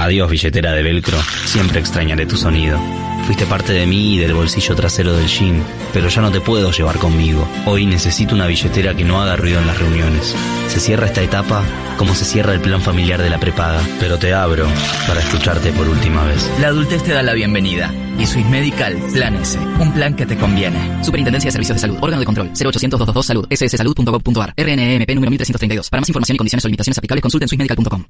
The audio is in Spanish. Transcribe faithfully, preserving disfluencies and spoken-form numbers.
Adiós, billetera de velcro. Siempre extrañaré tu sonido. Fuiste parte de mí y del bolsillo trasero del jean, pero ya no te puedo llevar conmigo. Hoy necesito una billetera que no haga ruido en las reuniones. Se cierra esta etapa como se cierra el plan familiar de la prepaga, pero te abro para escucharte por última vez. La adultez te da la bienvenida. Y Swiss Medical, Plan S. Un plan que te conviene. Superintendencia de Servicios de Salud. Órgano de control. cero ochocientos, doscientos veintidós, salud. ess salud punto gov punto ar. R N M P número mil trescientos treinta y dos. Para más información y condiciones o limitaciones aplicables, consulten swiss medical punto com.